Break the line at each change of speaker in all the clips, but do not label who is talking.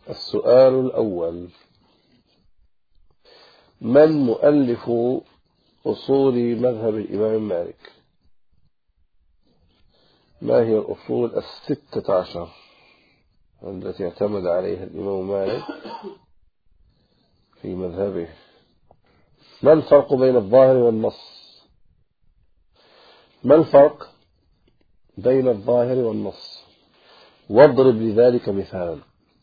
السؤال الأول: من مؤلف أصول مذهب الإمام مالك؟ ما هي الأصول 16 التي اعتمد عليها الإمام مالك في مذهبه؟ ما الفرق بين الظاهر والنص؟ ما الفرق بين الظاهر والنص؟ واضرب لذلك مثال.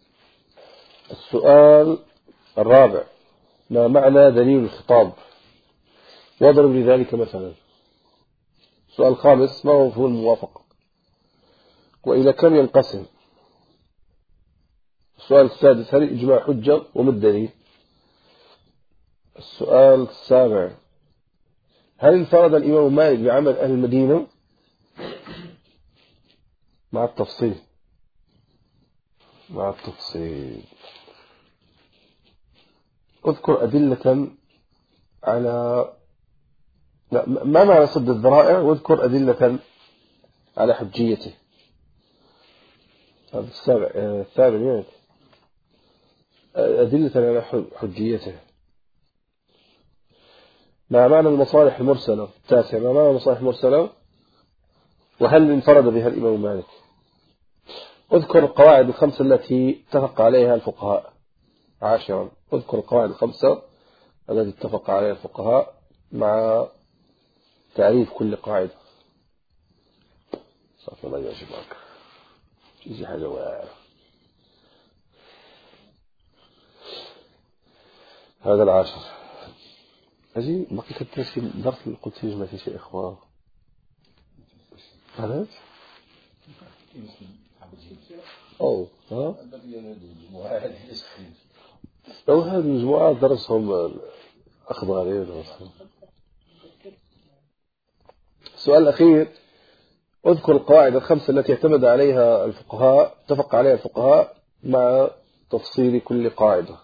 السؤال الرابع: ما معنى دليل الخطاب؟ واضرب لذلك مثلا. السؤال الخامس: ما هو مفهوم الموافقة؟ وإلى كم ينقسم؟ السؤال السادس: هل الإجماع حجة وما الدليل؟ السؤال السابع: هل انفرد الإمام مالك بعمل أهل المدينة؟ مع التفصيل. اذكر أدلة على ما معنى سد الذرائع، واذكر أدلة على حجيته. هذا الثامن أدلة على حجيته. ما معنى المصالح المرسلة؟ التاسع: ما معنى المصالح المرسلة وهل انفرد بها الإمام مالك؟ اذكر القواعد الخمسة التي اتفق عليها الفقهاء. عاشرا: اذكر القواعد الخمسة التي اتفق عليها الفقهاء مع تعريف كل قاعدة. صافي الله يعجبك. يجي حاجة هذا العاشر. أجي بقيت الترسي درس اللي قلت فيه ما في شيء إخوة. هذا أو ها لو هذه المجموعات درسهم أخذ عليه. السؤال الأخير: اذكر القواعد الخمسة التي اعتمد عليها الفقهاء، اتفق عليها الفقهاء مع تفصيل كل قاعدة.